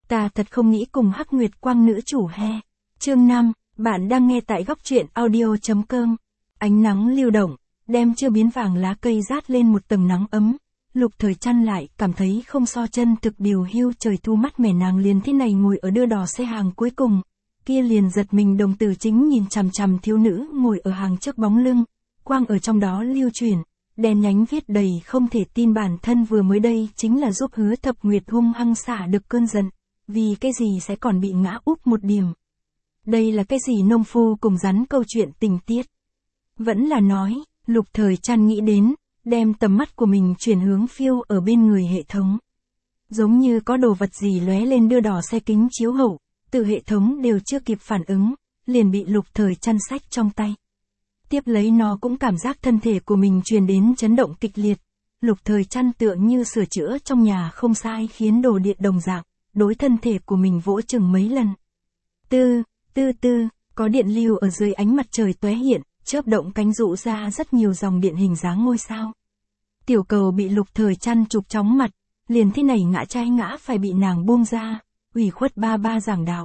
Ta thật không nghĩ cùng Hắc Nguyệt Quang nữ chủ he. Chương 5, bạn đang nghe tại góc truyện audio.com. Ánh nắng lưu động, đem chưa biến vàng lá cây rát lên một tầng nắng ấm. Lục Thời chăn lại cảm thấy không so chân thực điều hưu trời thu mắt mẻ, nàng liền thế này ngồi ở đưa đò xe hàng cuối cùng. Kia liền giật mình, đồng tử chính nhìn chằm chằm thiếu nữ ngồi ở hàng trước bóng lưng, quang ở trong đó lưu chuyển, đèn nhánh viết đầy không thể tin bản thân vừa mới đây chính là giúp Hứa Thập Nguyệt hung hăng xả được cơn giận, vì cái gì sẽ còn bị ngã úp một điểm. Đây là cái gì nông phu cùng rắn câu chuyện tình tiết. Vẫn là nói, Lục Thời chăn nghĩ đến, đem tầm mắt của mình chuyển hướng phiêu ở bên người hệ thống. Giống như có đồ vật gì lóe lên đưa đỏ xe kính chiếu hậu, từ hệ thống đều chưa kịp phản ứng, liền bị Lục Thời chăn xách trong tay. Tiếp lấy nó cũng cảm giác thân thể của mình truyền đến chấn động kịch liệt. Lục Thời chăn tựa như sửa chữa trong nhà không sai khiến đồ điện đồng dạng, đối thân thể của mình vỗ chừng mấy lần. Có điện lưu ở dưới ánh mặt trời tóe hiện, chớp động cánh rũ ra rất nhiều dòng điện hình dáng ngôi sao. Tiểu cầu bị Lục Thời chăn chụp chóng mặt, liền thế này ngã trái ngã phải bị nàng buông ra, ủy khuất ba giảng đạo.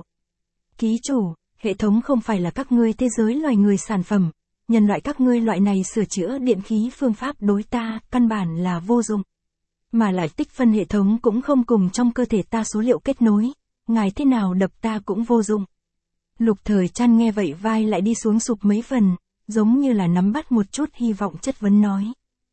Ký chủ, hệ thống không phải là các ngươi thế giới loài người sản phẩm, nhân loại các ngươi loại này sửa chữa điện khí phương pháp đối ta, căn bản là vô dụng. Mà lại tích phân hệ thống cũng không cùng trong cơ thể ta số liệu kết nối, ngài thế nào đập ta cũng vô dụng. Lục Thời chăn nghe vậy vai lại đi xuống sụp mấy phần, giống như là nắm bắt một chút hy vọng chất vấn nói.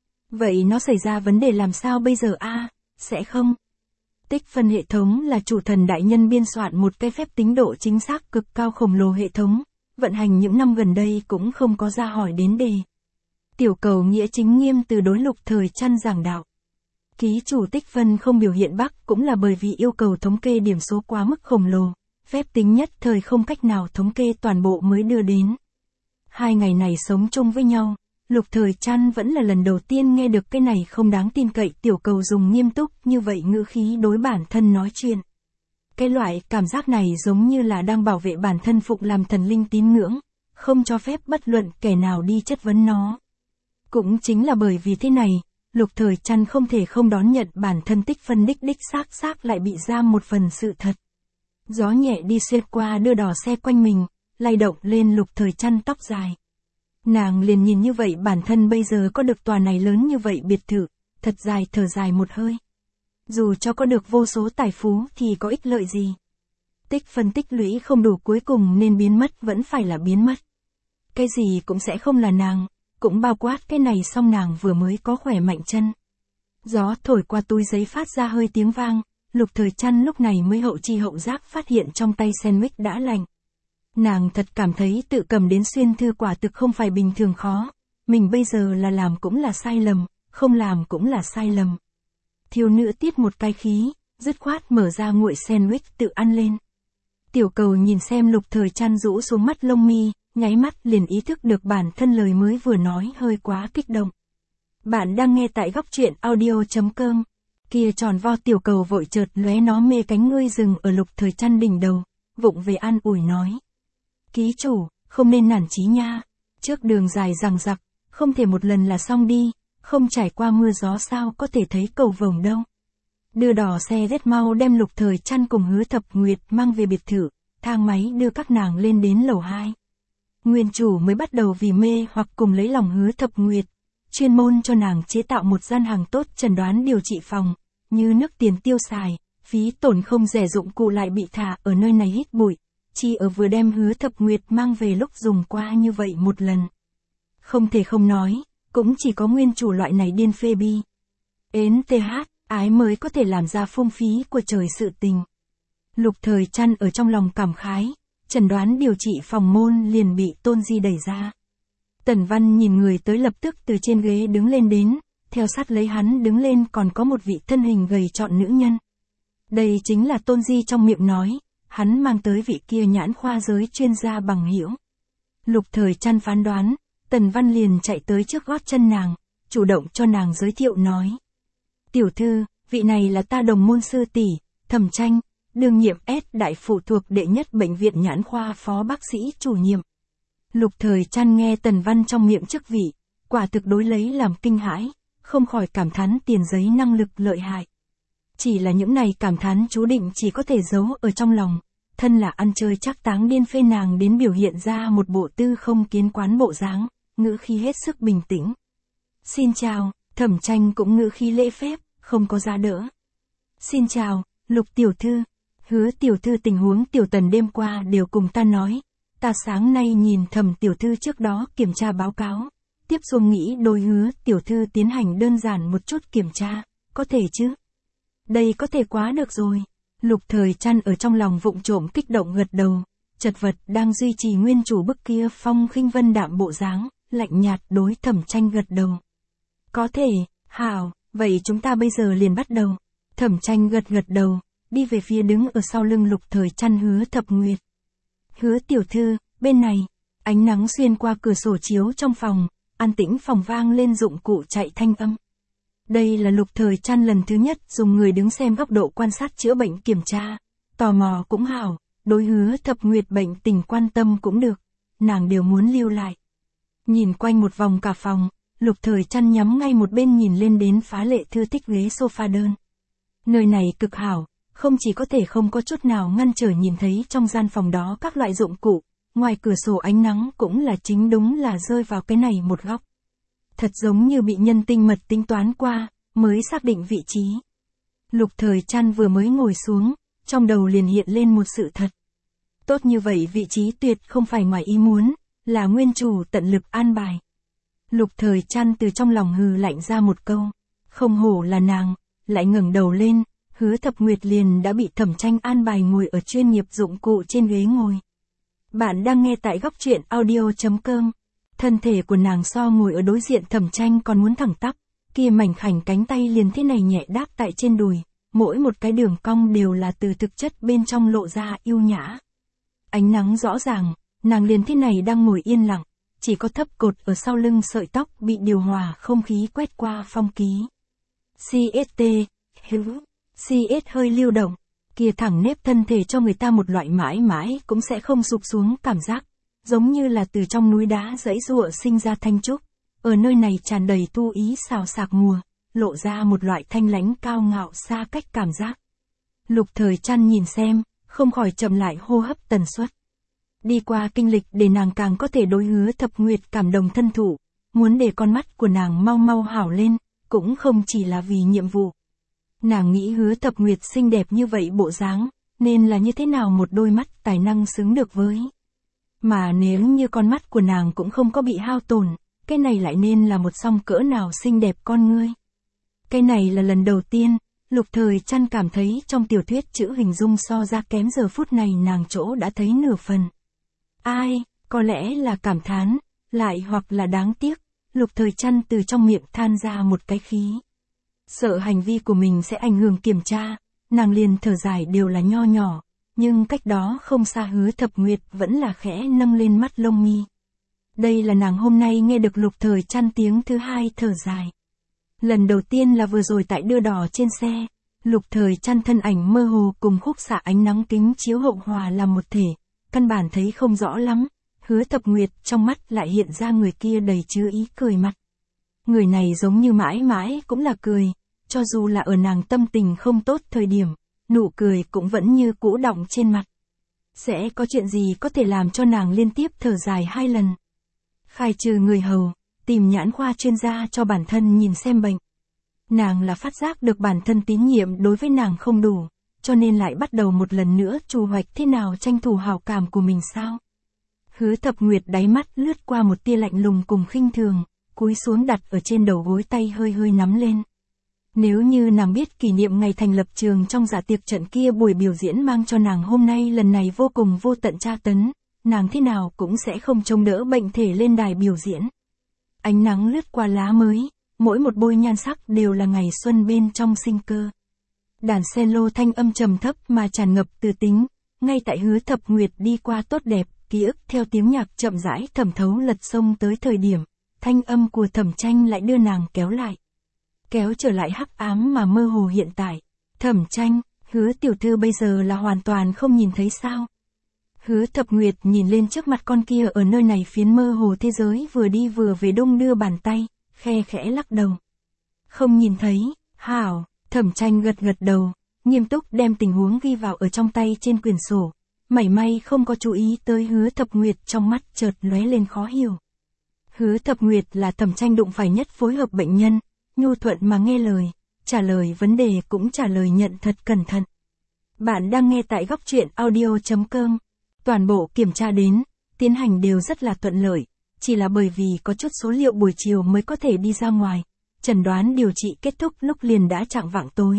Vậy nó xảy ra vấn đề làm sao bây giờ a? Sẽ không? Tích phân hệ thống là chủ thần đại nhân biên soạn một cái phép tính độ chính xác cực cao khổng lồ hệ thống, vận hành những năm gần đây cũng không có ra hỏi đến đề. Tiểu cầu nghĩa chính nghiêm từ đối Lục Thời chăn giảng đạo. Ký chủ tích phân không biểu hiện bắc cũng là bởi vì yêu cầu thống kê điểm số quá mức khổng lồ, phép tính nhất thời không cách nào thống kê toàn bộ mới đưa đến. 2 ngày này sống chung với nhau, Lục Thời chăn vẫn là lần đầu tiên nghe được cái này không đáng tin cậy tiểu cầu dùng nghiêm túc như vậy ngữ khí đối bản thân nói chuyện. Cái loại cảm giác này giống như là đang bảo vệ bản thân phụng làm thần linh tín ngưỡng, không cho phép bất luận kẻ nào đi chất vấn nó. Cũng chính là bởi vì thế này, Lục Thời chăn không thể không đón nhận bản thân tích phân đích xác lại bị ra một phần sự thật. Gió nhẹ đi xuyên qua đưa đỏ xe quanh mình, lay động lên Lục Thời chăn tóc dài. Nàng liền nhìn như vậy bản thân bây giờ có được tòa này lớn như vậy biệt thự, thật dài thở dài một hơi. Dù cho có được vô số tài phú thì có ích lợi gì? Tích phân tích lũy không đủ, cuối cùng nên biến mất vẫn phải là biến mất. Cái gì cũng sẽ không là nàng, cũng bao quát cái này, song nàng vừa mới có khỏe mạnh chân. Gió thổi qua túi giấy phát ra hơi tiếng vang, Lục Thời chăn lúc này mới hậu chi hậu giác phát hiện trong tay sandwich đã lạnh. Nàng thật cảm thấy tự cầm đến xuyên thư quả thực không phải bình thường khó, mình bây giờ là làm cũng là sai lầm, không làm cũng là sai lầm. Thiếu nữ tiết một cái khí, dứt khoát mở ra nguội sandwich tự ăn lên. Tiểu cầu nhìn xem Lục Thời chăn rũ xuống mắt lông mi, nháy mắt liền ý thức được bản thân lời mới vừa nói hơi quá kích động. Bạn đang nghe tại góc truyện audio.com. Kia tròn vo tiểu cầu vội chợt lóe nó mê cánh ngươi dừng ở Lục Thời chăn đỉnh đầu, vụng về an ủi nói. Ký chủ, không nên nản chí nha, trước đường dài dằng dặc, không thể một lần là xong đi, không trải qua mưa gió sao có thể thấy cầu vồng đâu. Đưa đò xe rất mau đem Lục Thời chăn cùng Hứa Thập Nguyệt mang về biệt thự, thang máy đưa các nàng lên đến lầu 2. Nguyên chủ mới bắt đầu vì mê hoặc cùng lấy lòng Hứa Thập Nguyệt, chuyên môn cho nàng chế tạo một gian hàng tốt chẩn đoán điều trị phòng, như nước tiền tiêu xài, phí tổn không rẻ, dụng cụ lại bị thả ở nơi này hít bụi, chỉ ở vừa đem Hứa Thập Nguyệt mang về lúc dùng qua như vậy một lần. Không thể không nói, cũng chỉ có nguyên chủ loại này điên phê bi. Ến TH, ái mới có thể làm ra phung phí của trời sự tình. Lục Thời chăn ở trong lòng cảm khái, chẩn đoán điều trị phòng môn liền bị Tôn Di đẩy ra. Tần Văn nhìn người tới lập tức từ trên ghế đứng lên đến, theo sát lấy hắn đứng lên còn có một vị thân hình gầy trọn nữ nhân. Đây chính là Tôn Di trong miệng nói, hắn mang tới vị kia nhãn khoa giới chuyên gia bằng hữu. Lục Thời chăn phán đoán, Tần Văn liền chạy tới trước gót chân nàng, chủ động cho nàng giới thiệu nói. Tiểu thư, vị này là ta đồng môn sư tỷ, Thẩm Tranh, đương nhiệm S đại phụ thuộc đệ nhất bệnh viện nhãn khoa phó bác sĩ chủ nhiệm. Lục Thời chăn nghe Tần Văn trong miệng chức vị, quả thực đối lấy làm kinh hãi, không khỏi cảm thán tiền giấy năng lực lợi hại. Chỉ là những này cảm thán chú định chỉ có thể giấu ở trong lòng, thân là ăn chơi chắc táng điên phê nàng đến biểu hiện ra một bộ tư không kiến quán bộ dáng, ngữ khí hết sức bình tĩnh. Xin chào, Thẩm Tranh cũng ngữ khí lễ phép, không có giá đỡ. Xin chào, Lục tiểu thư, Hứa tiểu thư tình huống tiểu tần đêm qua đều cùng ta nói, ta sáng nay nhìn Thẩm tiểu thư trước đó kiểm tra báo cáo, tiếp xuống nghĩ đôi Hứa tiểu thư tiến hành đơn giản một chút kiểm tra, có thể chứ? Đây có thể quá được rồi. Lục Thời Trăn ở trong lòng vụng trộm kích động gật đầu, chật vật đang duy trì nguyên chủ bức kia phong khinh vân đạm bộ dáng, lạnh nhạt đối Thẩm Tranh gật đầu. Có thể, hảo, vậy chúng ta bây giờ liền bắt đầu. Thẩm Tranh gật đầu, đi về phía đứng ở sau lưng Lục Thời Trăn Hứa Thập Nguyệt. Hứa tiểu thư, bên này, ánh nắng xuyên qua cửa sổ chiếu trong phòng, an tĩnh phòng vang lên dụng cụ chạy thanh âm. Đây là Lục Thời Trăn lần thứ nhất dùng người đứng xem góc độ quan sát chữa bệnh kiểm tra. Tò mò cũng hảo, đối Hứa Thập Nguyệt bệnh tình quan tâm cũng được, nàng đều muốn lưu lại. Nhìn quanh một vòng cả phòng, Lục Thời Trăn nhắm ngay một bên nhìn lên đến phá lệ thư thích ghế sofa đơn. Nơi này cực hảo, không chỉ có thể không có chút nào ngăn trở nhìn thấy trong gian phòng đó các loại dụng cụ, ngoài cửa sổ ánh nắng cũng là chính đúng là rơi vào cái này một góc. Thật giống như bị nhân tinh mật tính toán qua, mới xác định vị trí. Lục Thời Trăn vừa mới ngồi xuống, trong đầu liền hiện lên một sự thật. Tốt như vậy vị trí tuyệt không phải ngoài ý muốn, là nguyên chủ tận lực an bài. Lục Thời Trăn từ trong lòng hừ lạnh ra một câu, không hổ là nàng, lại ngẩng đầu lên, Hứa Thập Nguyệt liền đã bị Thẩm Tranh an bài ngồi ở chuyên nghiệp dụng cụ trên ghế ngồi. Bạn đang nghe tại góc truyện audio.com. Thân thể của nàng so ngồi ở đối diện Thẩm Tranh còn muốn thẳng tắp, kia mảnh khảnh cánh tay liền thế này nhẹ đáp tại trên đùi, mỗi một cái đường cong đều là từ thực chất bên trong lộ ra yêu nhã. Ánh nắng rõ ràng, nàng liền thế này đang ngồi yên lặng, chỉ có thấp cột ở sau lưng sợi tóc bị điều hòa không khí quét qua phong ký. CST, CS hơi lưu động, kia thẳng nếp thân thể cho người ta một loại mãi mãi cũng sẽ không sụp xuống cảm giác, giống như là từ trong núi đá giãy giụa sinh ra thanh trúc, ở nơi này tràn đầy tu ý xào xạc mùa, lộ ra một loại thanh lãnh cao ngạo xa cách cảm giác. Lục Thời Trăn nhìn xem, không khỏi chậm lại hô hấp tần suất. Đi qua kinh lịch để nàng càng có thể đối Hứa Thập Nguyệt cảm đồng thân thụ, muốn để con mắt của nàng mau mau hảo lên, cũng không chỉ là vì nhiệm vụ. Nàng nghĩ Hứa Thập Nguyệt xinh đẹp như vậy bộ dáng, nên là như thế nào một đôi mắt tài năng xứng được với. Mà nếu như con mắt của nàng cũng không có bị hao tổn, cái này lại nên là một song cỡ nào xinh đẹp con ngươi. Cái này là lần đầu tiên, Lục Thời Trăn cảm thấy trong tiểu thuyết chữ hình dung so ra kém giờ phút này nàng chỗ đã thấy nửa phần. Ai, có lẽ là cảm thán, lại hoặc là đáng tiếc, Lục Thời Trăn từ trong miệng than ra một cái khí. Sợ hành vi của mình sẽ ảnh hưởng kiểm tra, nàng liền thở dài đều là nho nhỏ, nhưng cách đó không xa Hứa Thập Nguyệt vẫn là khẽ nâng lên mắt lông mi. Đây là nàng hôm nay nghe được Lục Thời Trăn tiếng thứ hai thở dài. Lần đầu tiên là vừa rồi tại đưa đò trên xe, Lục Thời Trăn thân ảnh mơ hồ cùng khúc xạ ánh nắng kính chiếu hậu hòa làm một thể, căn bản thấy không rõ lắm, Hứa Thập Nguyệt trong mắt lại hiện ra người kia đầy chứa ý cười mặt. Người này giống như mãi mãi cũng là cười, cho dù là ở nàng tâm tình không tốt thời điểm, nụ cười cũng vẫn như cũ đọng trên mặt. Sẽ có chuyện gì có thể làm cho nàng liên tiếp thở dài 2 lần. Khai trừ người hầu, tìm nhãn khoa chuyên gia cho bản thân nhìn xem bệnh. Nàng là phát giác được bản thân tín nhiệm đối với nàng không đủ, cho nên lại bắt đầu một lần nữa trù hoạch thế nào tranh thủ hảo cảm của mình sao. Hứa Thập Nguyệt đáy mắt lướt qua một tia lạnh lùng cùng khinh thường, cúi xuống đặt ở trên đầu gối tay hơi hơi nắm lên. Nếu như nàng biết kỷ niệm ngày thành lập trường trong dạ tiệc trận kia buổi biểu diễn mang cho nàng hôm nay lần này vô cùng vô tận tra tấn, nàng thế nào cũng sẽ không chống đỡ bệnh thể lên đài biểu diễn. Ánh nắng lướt qua lá mới, mỗi một bôi nhan sắc đều là ngày xuân bên trong sinh cơ. Đàn cello thanh âm trầm thấp mà tràn ngập từ tính, ngay tại Hứa Thập Nguyệt đi qua tốt đẹp, ký ức theo tiếng nhạc chậm rãi thẩm thấu lật sông tới thời điểm, thanh âm của Thẩm Tranh lại đưa nàng kéo lại. Kéo trở lại hắc ám mà mơ hồ hiện tại. Thẩm Tranh, Hứa tiểu thư bây giờ là hoàn toàn không nhìn thấy sao? Hứa Thập Nguyệt nhìn lên trước mặt con kia ở nơi này phiến mơ hồ thế giới vừa đi vừa về đung đưa bàn tay, khe khẽ lắc đầu. Không nhìn thấy, hảo, Thẩm Tranh gật gật đầu, nghiêm túc đem tình huống ghi vào ở trong tay trên quyển sổ, mảy may không có chú ý tới Hứa Thập Nguyệt, trong mắt chợt lóe lên khó hiểu. Hứa Thập Nguyệt là Thẩm Tranh đụng phải nhất phối hợp bệnh nhân, nhu thuận mà nghe lời, trả lời vấn đề cũng trả lời nhận thật cẩn thận. Bạn đang nghe tại Góc Truyện Audio.com. Toàn bộ kiểm tra đến, tiến hành đều rất là thuận lợi, chỉ là bởi vì có chút số liệu buổi chiều mới có thể đi ra ngoài, chẩn đoán điều trị kết thúc lúc liền đã chạng vạng tối.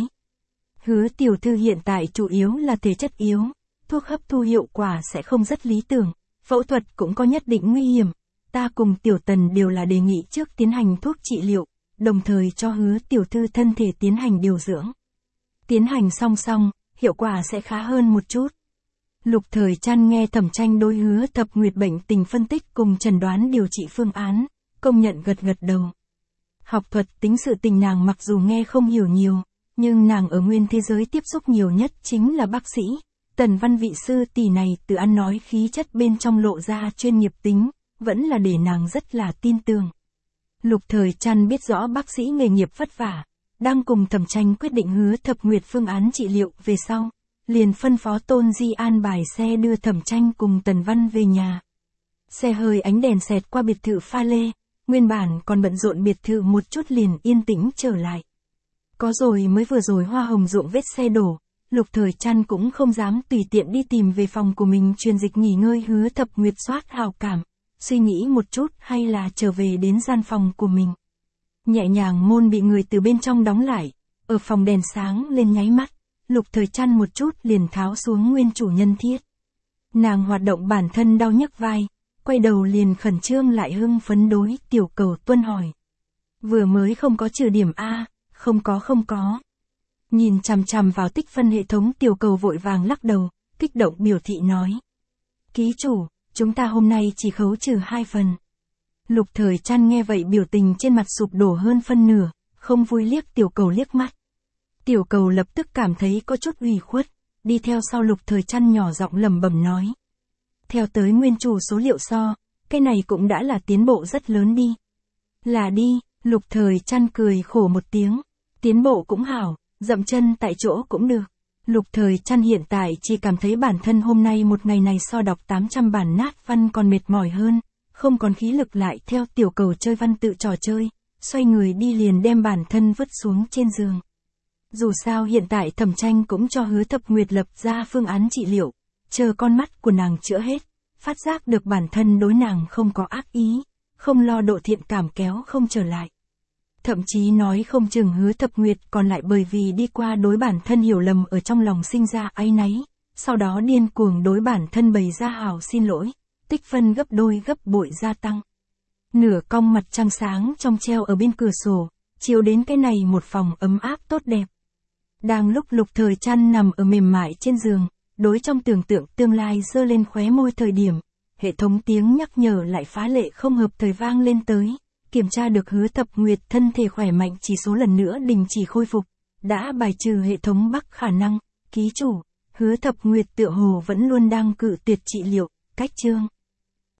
Hứa tiểu thư hiện tại chủ yếu là thể chất yếu, thuốc hấp thu hiệu quả sẽ không rất lý tưởng, phẫu thuật cũng có nhất định nguy hiểm. Ta cùng Tiểu Tần đều là đề nghị trước tiến hành thuốc trị liệu, đồng thời cho Hứa tiểu thư thân thể tiến hành điều dưỡng. Tiến hành song song, hiệu quả sẽ khá hơn một chút. Lục Thời Trăn nghe Thẩm Tranh đối Hứa Thập Nguyệt bệnh tình phân tích cùng chẩn đoán điều trị phương án, công nhận gật gật đầu. Học thuật tính sự tình nàng mặc dù nghe không hiểu nhiều, nhưng nàng ở nguyên thế giới tiếp xúc nhiều nhất chính là bác sĩ. Tần Văn vị sư tỷ này từ ăn nói khí chất bên trong lộ ra chuyên nghiệp tính, vẫn là để nàng rất là tin tưởng. Lục Thời Trăn biết rõ bác sĩ nghề nghiệp vất vả, đang cùng Thẩm Tranh quyết định Hứa Thập Nguyệt phương án trị liệu về sau, liền phân phó Tôn Di an bài xe đưa Thẩm Tranh cùng Tần Văn về nhà. Xe hơi ánh đèn xẹt qua biệt thự pha lê, nguyên bản còn bận rộn biệt thự một chút liền yên tĩnh trở lại. Có rồi mới vừa rồi hoa hồng ruộng vết xe đổ, Lục Thời Trăn cũng không dám tùy tiện đi tìm về phòng của mình truyền dịch nghỉ ngơi. Hứa Thập Nguyệt soát hào cảm, suy nghĩ một chút hay là trở về đến gian phòng của mình. Nhẹ nhàng môn bị người từ bên trong đóng lại, ở phòng đèn sáng lên nháy mắt, Lục Thời Trăn một chút liền tháo xuống nguyên chủ nhân thiết. Nàng hoạt động bản thân đau nhức vai, quay đầu liền khẩn trương lại hưng phấn đối Tiểu Cầu Tuân hỏi. Vừa mới không có trừ điểm A, không có. Nhìn chằm chằm vào tích phân hệ thống, Tiểu Cầu vội vàng lắc đầu, kích động biểu thị nói. Ký chủ, chúng ta hôm nay chỉ khấu trừ 2 phần. Lục Thời Trăn nghe vậy biểu tình trên mặt sụp đổ hơn phân nửa, không vui liếc Tiểu Cầu liếc mắt. Tiểu Cầu lập tức cảm thấy có chút ủy khuất, đi theo sau Lục Thời Trăn nhỏ giọng lẩm bẩm nói. Theo tới nguyên chủ số liệu so, cái này cũng đã là tiến bộ rất lớn đi. Là đi, Lục Thời Trăn cười khổ một tiếng, tiến bộ cũng hảo, dậm chân tại chỗ cũng được. Lục Thời Trăn hiện tại chỉ cảm thấy bản thân hôm nay một ngày này so đọc 800 bản nát văn còn mệt mỏi hơn, không còn khí lực lại theo Tiểu Cầu chơi văn tự trò chơi, xoay người đi liền đem bản thân vứt xuống trên giường. Dù sao hiện tại Thẩm Tranh cũng cho Hứa Thập Nguyệt lập ra phương án trị liệu, chờ con mắt của nàng chữa hết, phát giác được bản thân đối nàng không có ác ý, không lo độ thiện cảm kéo không trở lại. Thậm chí nói không chừng Hứa Thập Nguyệt còn lại bởi vì đi qua đối bản thân hiểu lầm ở trong lòng sinh ra áy náy, sau đó điên cuồng đối bản thân bày ra hào xin lỗi, tích phân gấp đôi gấp bội gia tăng. Nửa cong mặt trăng sáng trong treo ở bên cửa sổ, chiếu đến cái này một phòng ấm áp tốt đẹp. Đang lúc Lục Thời Trăn nằm ở mềm mại trên giường, đối trong tưởng tượng tương lai giơ lên khóe môi thời điểm, hệ thống tiếng nhắc nhở lại phá lệ không hợp thời vang lên tới, kiểm tra được Hứa Thập Nguyệt thân thể khỏe mạnh chỉ số lần nữa đình chỉ khôi phục, đã bài trừ hệ thống bắc khả năng, ký chủ, Hứa Thập Nguyệt tựa hồ vẫn luôn đang cự tuyệt trị liệu, cách chương.